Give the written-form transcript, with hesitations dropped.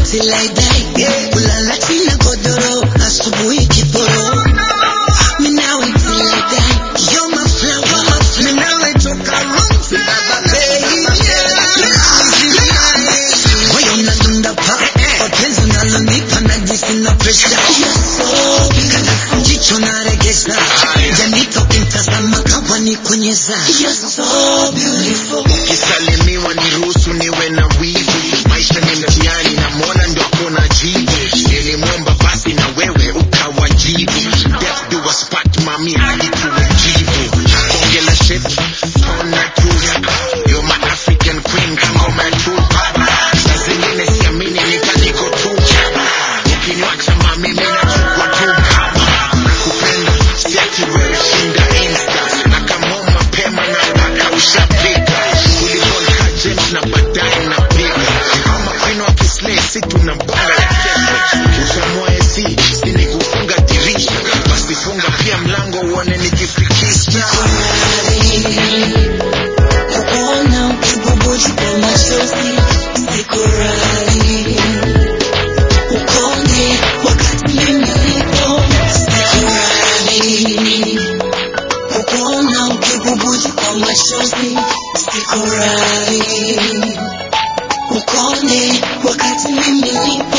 till I die. Kulala chini godoro, asubuhi kiporo. Me now till I die. You're my flower, me now I talk around flower, baby. Moyo unadunda pa, mapenzi unalonipa najisi na pressure. Jicho naregeza, janito ukimtazama kama ni kunyeza. You're so beautiful. Ukisalimiwa niruhusu niwe na wivu. Maisha ni mtihani na Mola ndo akona jibu. Nilimwomba basi na wewe ukawajibu. Death do a spark mami hadi tuwe jivu. Ongela shit, ona tu. You're my African queen, kangoma tu. Saa zingine siamini nitaniko tu. Ukiniwacha mami mimi nachukua tu kama. Nakupenda, siati wewe shinda Insta. Nakamua mapema na mpaka ushapika. Ulikonka James na baadaye na piga. Kama kwino wa kislay si tunambanga ya kesho. Usamua esi, sini kufunga dirisha. Basi funga pia mlango uone nikifikisha. Kukuona ukibubuji kwa machozi, sikurali. Ukonde wakati mimi nipo, sikurali. Kukuona ukibubuji kwa machozi, sikurali. Ukonde wakati mimi nipo.